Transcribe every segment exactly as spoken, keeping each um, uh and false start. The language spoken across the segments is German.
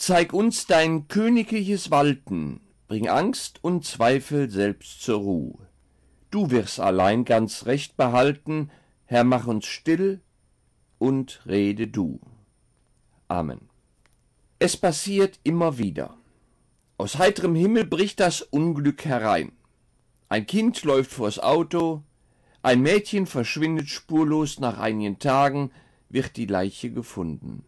Zeig uns dein königliches Walten, bring Angst und Zweifel selbst zur Ruh. Du wirst allein ganz recht behalten, Herr, mach uns still und rede du. Amen. Es passiert immer wieder. Aus heiterem Himmel bricht das Unglück herein. Ein Kind läuft vors Auto, ein Mädchen verschwindet spurlos, nach einigen Tagen wird die Leiche gefunden.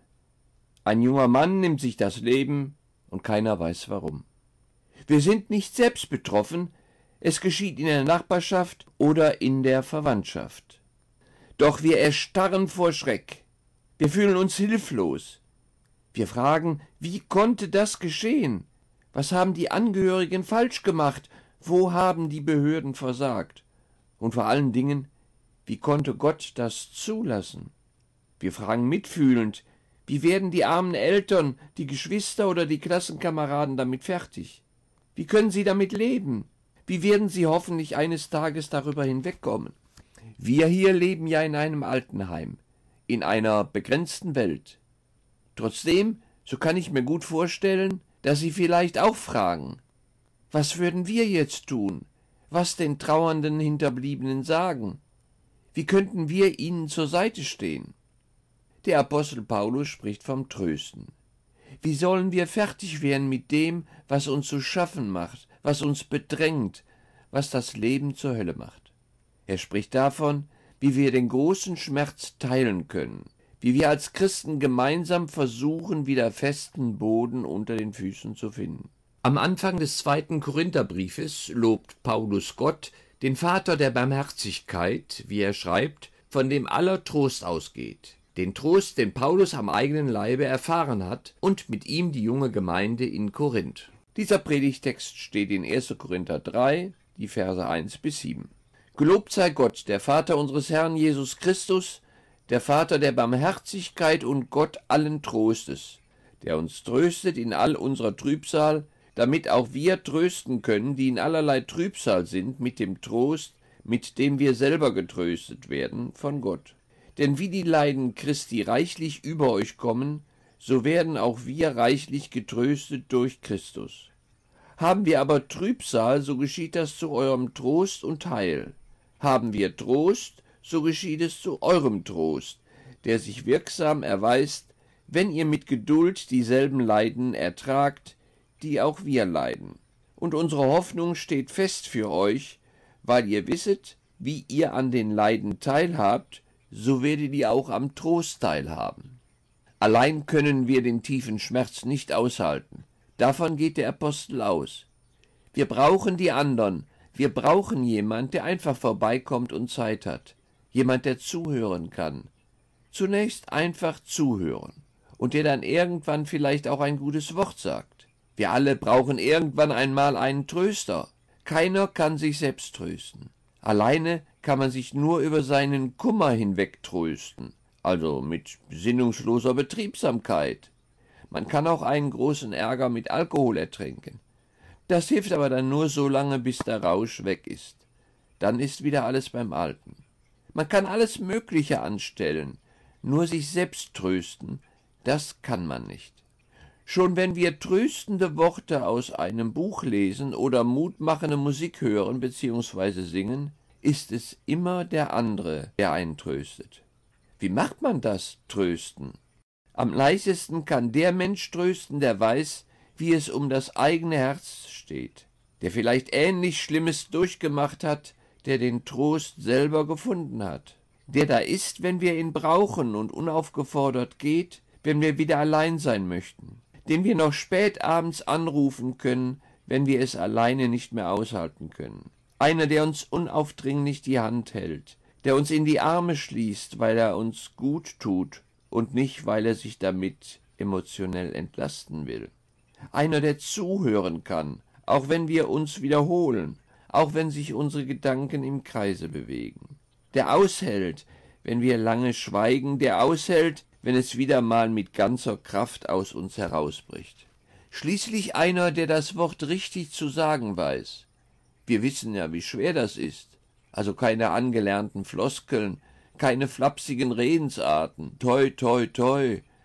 Ein junger Mann nimmt sich das Leben und keiner weiß warum. Wir sind nicht selbst betroffen, es geschieht in der Nachbarschaft oder in der Verwandtschaft. Doch wir erstarren vor Schreck, wir fühlen uns hilflos. Wir fragen, wie konnte das geschehen? Was haben die Angehörigen falsch gemacht? Wo haben die Behörden versagt? Und vor allen Dingen, wie konnte Gott das zulassen? Wir fragen mitfühlend, wie werden die armen Eltern, die Geschwister oder die Klassenkameraden damit fertig? Wie können sie damit leben? Wie werden sie hoffentlich eines Tages darüber hinwegkommen? Wir hier leben ja in einem Altenheim, in einer begrenzten Welt. Trotzdem, so kann ich mir gut vorstellen, dass Sie vielleicht auch fragen, was würden wir jetzt tun? Was den trauernden Hinterbliebenen sagen? Wie könnten wir ihnen zur Seite stehen? Der Apostel Paulus spricht vom Trösten. Wie sollen wir fertig werden mit dem, was uns zu schaffen macht, was uns bedrängt, was das Leben zur Hölle macht? Er spricht davon, wie wir den großen Schmerz teilen können, wie wir als Christen gemeinsam versuchen, wieder festen Boden unter den Füßen zu finden. Am Anfang des zweiten Korintherbriefes lobt Paulus Gott, den Vater der Barmherzigkeit, wie er schreibt, von dem aller Trost ausgeht. Den Trost, den Paulus am eigenen Leibe erfahren hat und mit ihm die junge Gemeinde in Korinth. Dieser Predigtext steht in erster Korinther drei, die Verse eins bis sieben. Gelobt sei Gott, der Vater unseres Herrn Jesus Christus, der Vater der Barmherzigkeit und Gott allen Trostes, der uns tröstet in all unserer Trübsal, damit auch wir trösten können, die in allerlei Trübsal sind, mit dem Trost, mit dem wir selber getröstet werden von Gott. Denn wie die Leiden Christi reichlich über euch kommen, so werden auch wir reichlich getröstet durch Christus. Haben wir aber Trübsal, so geschieht das zu eurem Trost und Heil. Haben wir Trost, so geschieht es zu eurem Trost, der sich wirksam erweist, wenn ihr mit Geduld dieselben Leiden ertragt, die auch wir leiden. Und unsere Hoffnung steht fest für euch, weil ihr wisset, wie ihr an den Leiden teilhabt, so werdet ihr auch am Trost teilhaben. Allein können wir den tiefen Schmerz nicht aushalten. Davon geht der Apostel aus. Wir brauchen die anderen. Wir brauchen jemand, der einfach vorbeikommt und Zeit hat. Jemand, der zuhören kann. Zunächst einfach zuhören. Und der dann irgendwann vielleicht auch ein gutes Wort sagt. Wir alle brauchen irgendwann einmal einen Tröster. Keiner kann sich selbst trösten. Alleine kann man sich nur über seinen Kummer hinweg trösten, also mit besinnungsloser Betriebsamkeit. Man kann auch einen großen Ärger mit Alkohol ertränken. Das hilft aber dann nur so lange, bis der Rausch weg ist. Dann ist wieder alles beim Alten. Man kann alles Mögliche anstellen, nur sich selbst trösten, das kann man nicht. Schon wenn wir tröstende Worte aus einem Buch lesen oder mutmachende Musik hören bzw. singen, ist es immer der andere, der einen tröstet. Wie macht man das, trösten? Am leichtesten kann der Mensch trösten, der weiß, wie es um das eigene Herz steht, der vielleicht ähnlich Schlimmes durchgemacht hat, der den Trost selber gefunden hat, der da ist, wenn wir ihn brauchen und unaufgefordert geht, wenn wir wieder allein sein möchten, den wir noch spät abends anrufen können, wenn wir es alleine nicht mehr aushalten können. Einer, der uns unaufdringlich die Hand hält, der uns in die Arme schließt, weil er uns gut tut und nicht, weil er sich damit emotionell entlasten will. Einer, der zuhören kann, auch wenn wir uns wiederholen, auch wenn sich unsere Gedanken im Kreise bewegen. Der aushält, wenn wir lange schweigen, der aushält, wenn es wieder mal mit ganzer Kraft aus uns herausbricht. Schließlich einer, der das Wort richtig zu sagen weiß. Wir wissen ja, wie schwer das ist. Also keine angelernten Floskeln, keine flapsigen Redensarten. Toi, toi, toi.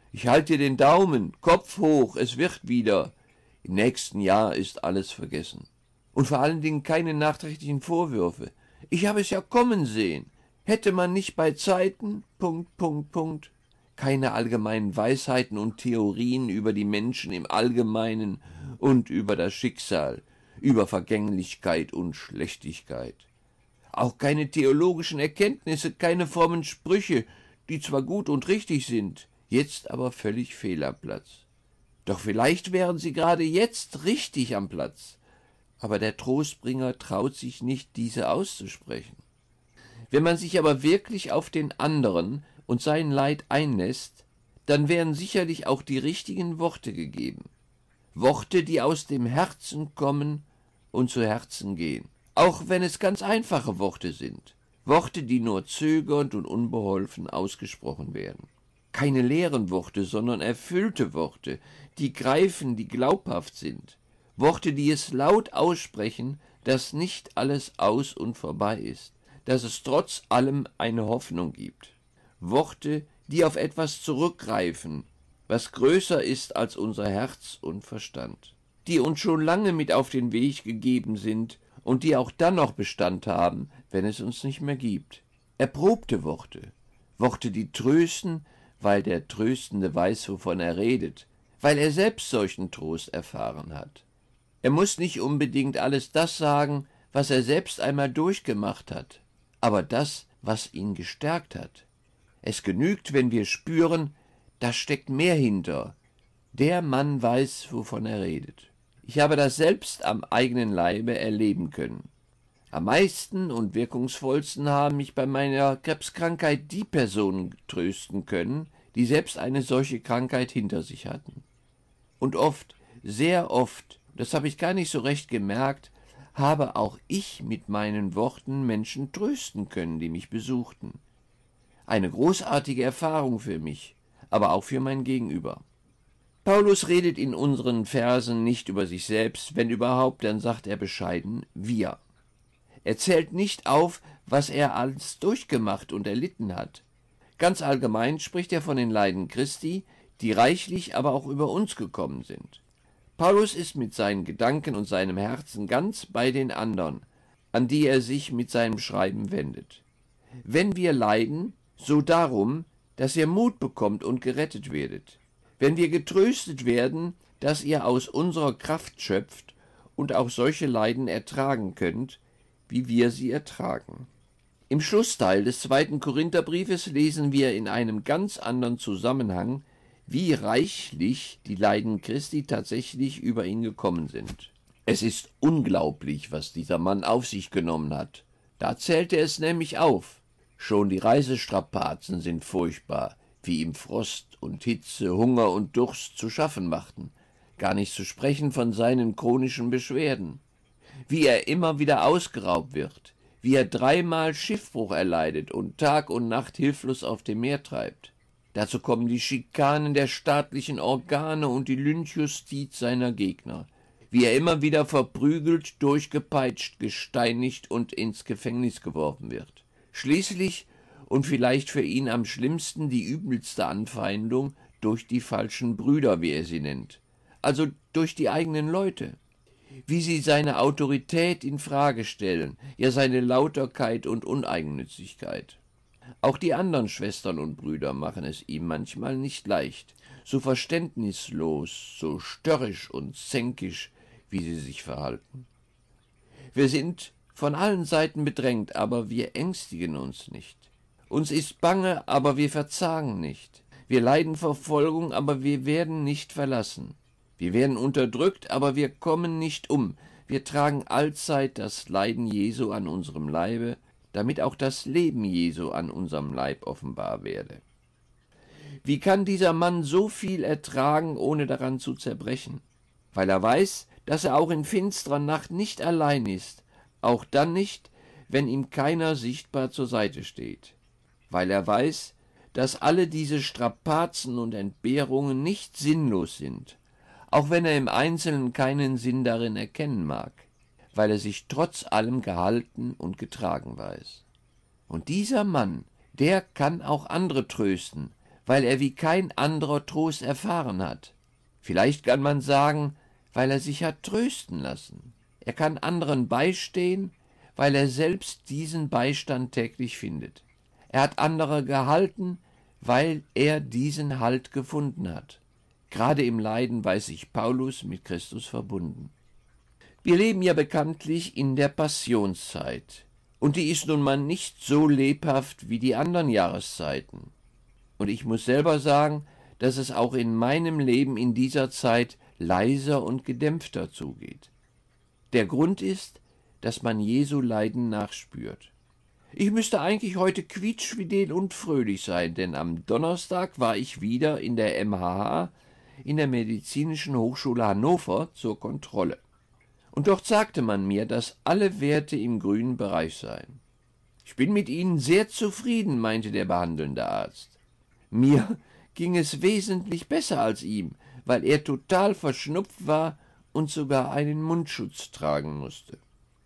Ich halte dir den Daumen, Kopf hoch, es wird wieder. Im nächsten Jahr ist alles vergessen. Und vor allen Dingen keine nachträglichen Vorwürfe. Ich habe es ja kommen sehen. Hätte man nicht bei Zeiten... Punkt, Punkt, Punkt. Keine allgemeinen Weisheiten und Theorien über die Menschen im Allgemeinen und über das Schicksal, über Vergänglichkeit und Schlechtigkeit. Auch keine theologischen Erkenntnisse, keine frommen Sprüche, die zwar gut und richtig sind, jetzt aber völlig fehl am Platz. Doch vielleicht wären sie gerade jetzt richtig am Platz. Aber der Trostbringer traut sich nicht, diese auszusprechen. Wenn man sich aber wirklich auf den anderen und sein Leid einlässt, dann wären sicherlich auch die richtigen Worte gegeben. Worte, die aus dem Herzen kommen und zu Herzen gehen. Auch wenn es ganz einfache Worte sind. Worte, die nur zögernd und unbeholfen ausgesprochen werden. Keine leeren Worte, sondern erfüllte Worte, die greifen, die glaubhaft sind. Worte, die es laut aussprechen, dass nicht alles aus und vorbei ist, dass es trotz allem eine Hoffnung gibt. Worte, die auf etwas zurückgreifen, was größer ist als unser Herz und Verstand, die uns schon lange mit auf den Weg gegeben sind und die auch dann noch Bestand haben, wenn es uns nicht mehr gibt. Erprobte Worte, Worte, die trösten, weil der Tröstende weiß, wovon er redet, weil er selbst solchen Trost erfahren hat. Er muss nicht unbedingt alles das sagen, was er selbst einmal durchgemacht hat, aber das, was ihn gestärkt hat. Es genügt, wenn wir spüren, da steckt mehr hinter. Der Mann weiß, wovon er redet. Ich habe das selbst am eigenen Leibe erleben können. Am meisten und wirkungsvollsten haben mich bei meiner Krebskrankheit die Personen trösten können, die selbst eine solche Krankheit hinter sich hatten. Und oft, sehr oft, das habe ich gar nicht so recht gemerkt, habe auch ich mit meinen Worten Menschen trösten können, die mich besuchten. Eine großartige Erfahrung für mich, aber auch für mein Gegenüber. Paulus redet in unseren Versen nicht über sich selbst, wenn überhaupt, dann sagt er bescheiden wir. Er zählt nicht auf, was er alles durchgemacht und erlitten hat. Ganz allgemein spricht er von den Leiden Christi, die reichlich aber auch über uns gekommen sind. Paulus ist mit seinen Gedanken und seinem Herzen ganz bei den anderen, an die er sich mit seinem Schreiben wendet. Wenn wir leiden, so darum, dass ihr Mut bekommt und gerettet werdet. Wenn wir getröstet werden, dass ihr aus unserer Kraft schöpft und auch solche Leiden ertragen könnt, wie wir sie ertragen. Im Schlussteil des zweiten Korintherbriefes lesen wir in einem ganz anderen Zusammenhang, wie reichlich die Leiden Christi tatsächlich über ihn gekommen sind. Es ist unglaublich, was dieser Mann auf sich genommen hat. Da zählt er es nämlich auf. Schon die Reisestrapazen sind furchtbar, wie ihm Frost und Hitze, Hunger und Durst zu schaffen machten, gar nicht zu sprechen von seinen chronischen Beschwerden. Wie er immer wieder ausgeraubt wird, wie er dreimal Schiffbruch erleidet und Tag und Nacht hilflos auf dem Meer treibt. Dazu kommen die Schikanen der staatlichen Organe und die Lynchjustiz seiner Gegner, wie er immer wieder verprügelt, durchgepeitscht, gesteinigt und ins Gefängnis geworfen wird. Schließlich, und vielleicht für ihn am schlimmsten, die übelste Anfeindung durch die falschen Brüder, wie er sie nennt, also durch die eigenen Leute. Wie sie seine Autorität in Frage stellen, ja seine Lauterkeit und Uneigennützigkeit. Auch die anderen Schwestern und Brüder machen es ihm manchmal nicht leicht, so verständnislos, so störrisch und zänkisch, wie sie sich verhalten. Wir sind von allen Seiten bedrängt, aber wir ängstigen uns nicht. Uns ist bange, aber wir verzagen nicht. Wir leiden Verfolgung, aber wir werden nicht verlassen. Wir werden unterdrückt, aber wir kommen nicht um. Wir tragen allzeit das Leiden Jesu an unserem Leibe, damit auch das Leben Jesu an unserem Leib offenbar werde. Wie kann dieser Mann so viel ertragen, ohne daran zu zerbrechen? Weil er weiß, dass er auch in finsterer Nacht nicht allein ist, auch dann nicht, wenn ihm keiner sichtbar zur Seite steht. Weil er weiß, dass alle diese Strapazen und Entbehrungen nicht sinnlos sind, auch wenn er im Einzelnen keinen Sinn darin erkennen mag, weil er sich trotz allem gehalten und getragen weiß. Und dieser Mann, der kann auch andere trösten, weil er wie kein anderer Trost erfahren hat. Vielleicht kann man sagen, weil er sich hat trösten lassen. Er kann anderen beistehen, weil er selbst diesen Beistand täglich findet. Er hat andere gehalten, weil er diesen Halt gefunden hat. Gerade im Leiden weiß sich Paulus mit Christus verbunden. Wir leben ja bekanntlich in der Passionszeit, und die ist nun mal nicht so lebhaft wie die anderen Jahreszeiten. Und ich muss selber sagen, dass es auch in meinem Leben in dieser Zeit leiser und gedämpfter zugeht. Der Grund ist, dass man Jesu Leiden nachspürt. Ich müsste eigentlich heute quietschfidel und fröhlich sein, denn am Donnerstag war ich wieder in der M H H, in der Medizinischen Hochschule Hannover, zur Kontrolle. Und dort sagte man mir, dass alle Werte im grünen Bereich seien. Ich bin mit Ihnen sehr zufrieden, meinte der behandelnde Arzt. Mir ging es wesentlich besser als ihm, weil er total verschnupft war und sogar einen Mundschutz tragen musste.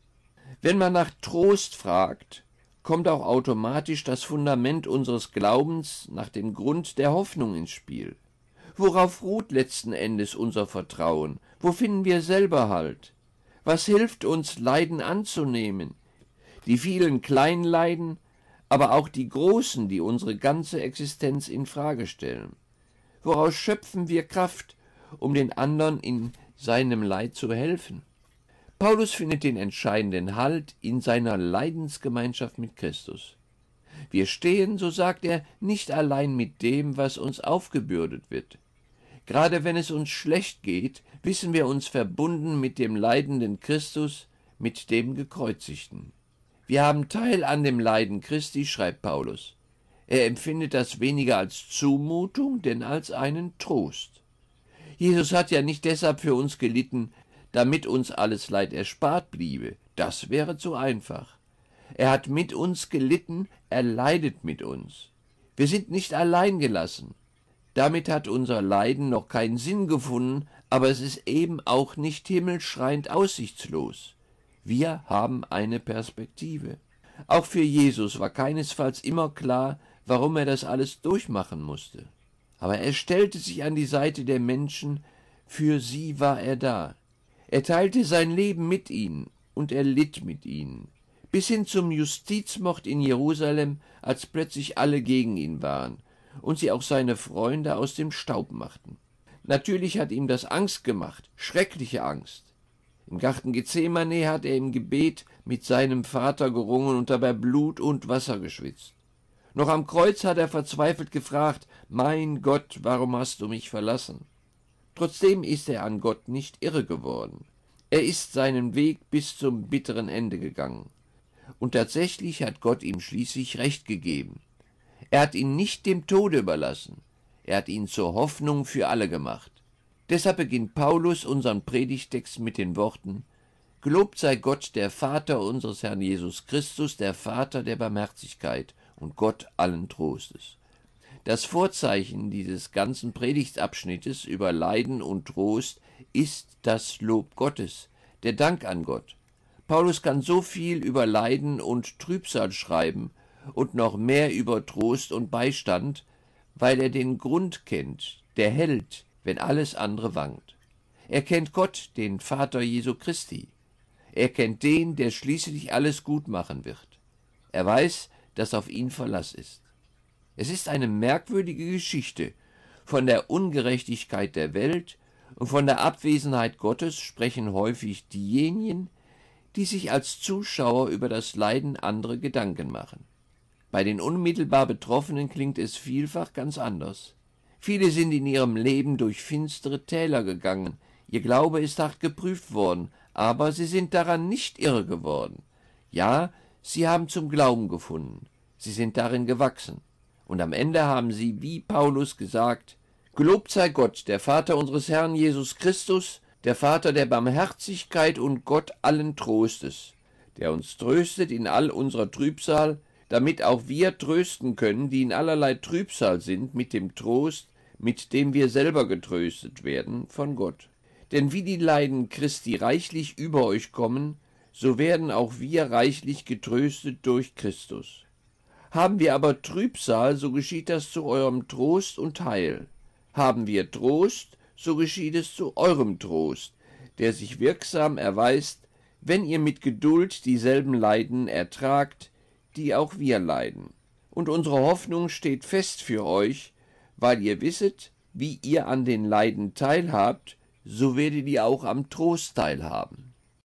Wenn man nach Trost fragt, kommt auch automatisch das Fundament unseres Glaubens nach dem Grund der Hoffnung ins Spiel. Worauf ruht letzten Endes unser Vertrauen? Wo finden wir selber Halt? Was hilft uns, Leiden anzunehmen? Die vielen kleinen Leiden, aber auch die großen, die unsere ganze Existenz in Frage stellen. Woraus schöpfen wir Kraft, um den anderen in seinem Leid zu helfen? Paulus findet den entscheidenden Halt in seiner Leidensgemeinschaft mit Christus. Wir stehen, so sagt er, nicht allein mit dem, was uns aufgebürdet wird. Gerade wenn es uns schlecht geht, wissen wir uns verbunden mit dem leidenden Christus, mit dem Gekreuzigten. Wir haben Teil an dem Leiden Christi, schreibt Paulus. Er empfindet das weniger als Zumutung, denn als einen Trost. Jesus hat ja nicht deshalb für uns gelitten, damit uns alles Leid erspart bliebe. Das wäre zu einfach. Er hat mit uns gelitten, er leidet mit uns. Wir sind nicht allein gelassen. Damit hat unser Leiden noch keinen Sinn gefunden, aber es ist eben auch nicht himmelschreiend aussichtslos. Wir haben eine Perspektive. Auch für Jesus war keinesfalls immer klar, warum er das alles durchmachen musste. Aber er stellte sich an die Seite der Menschen, für sie war er da. Er teilte sein Leben mit ihnen und er litt mit ihnen. Bis hin zum Justizmord in Jerusalem, als plötzlich alle gegen ihn waren und sie auch seine Freunde aus dem Staub machten. Natürlich hat ihm das Angst gemacht, schreckliche Angst. Im Garten Gethsemane hat er im Gebet mit seinem Vater gerungen und dabei Blut und Wasser geschwitzt. Noch am Kreuz hat er verzweifelt gefragt, »Mein Gott, warum hast du mich verlassen?« Trotzdem ist er an Gott nicht irre geworden. Er ist seinen Weg bis zum bitteren Ende gegangen. Und tatsächlich hat Gott ihm schließlich Recht gegeben. Er hat ihn nicht dem Tode überlassen. Er hat ihn zur Hoffnung für alle gemacht. Deshalb beginnt Paulus unseren Predigtext mit den Worten: Gelobt sei Gott, der Vater unseres Herrn Jesus Christus, der Vater der Barmherzigkeit und Gott allen Trostes. Das Vorzeichen dieses ganzen Predigtabschnittes über Leiden und Trost ist das Lob Gottes, der Dank an Gott. Paulus kann so viel über Leiden und Trübsal schreiben und noch mehr über Trost und Beistand, weil er den Grund kennt, der hält, wenn alles andere wankt. Er kennt Gott, den Vater Jesu Christi. Er kennt den, der schließlich alles gut machen wird. Er weiß, dass auf ihn Verlass ist. Es ist eine merkwürdige Geschichte. Von der Ungerechtigkeit der Welt und von der Abwesenheit Gottes sprechen häufig diejenigen, die sich als Zuschauer über das Leiden anderer Gedanken machen. Bei den unmittelbar Betroffenen klingt es vielfach ganz anders. Viele sind in ihrem Leben durch finstere Täler gegangen, ihr Glaube ist hart geprüft worden, aber sie sind daran nicht irre geworden. Ja, sie haben zum Glauben gefunden, sie sind darin gewachsen. Und am Ende haben sie, wie Paulus gesagt, Gelobt sei Gott, der Vater unseres Herrn Jesus Christus, der Vater der Barmherzigkeit und Gott allen Trostes, der uns tröstet in all unserer Trübsal, damit auch wir trösten können, die in allerlei Trübsal sind, mit dem Trost, mit dem wir selber getröstet werden von Gott. Denn wie die Leiden Christi reichlich über euch kommen, so werden auch wir reichlich getröstet durch Christus. Haben wir aber Trübsal, so geschieht das zu eurem Trost und Heil. Haben wir Trost, so geschieht es zu eurem Trost, der sich wirksam erweist, wenn ihr mit Geduld dieselben Leiden ertragt, die auch wir leiden. Und unsere Hoffnung steht fest für euch, weil ihr wisset, wie ihr an den Leiden teilhabt, so werdet ihr auch am Trost teilhaben.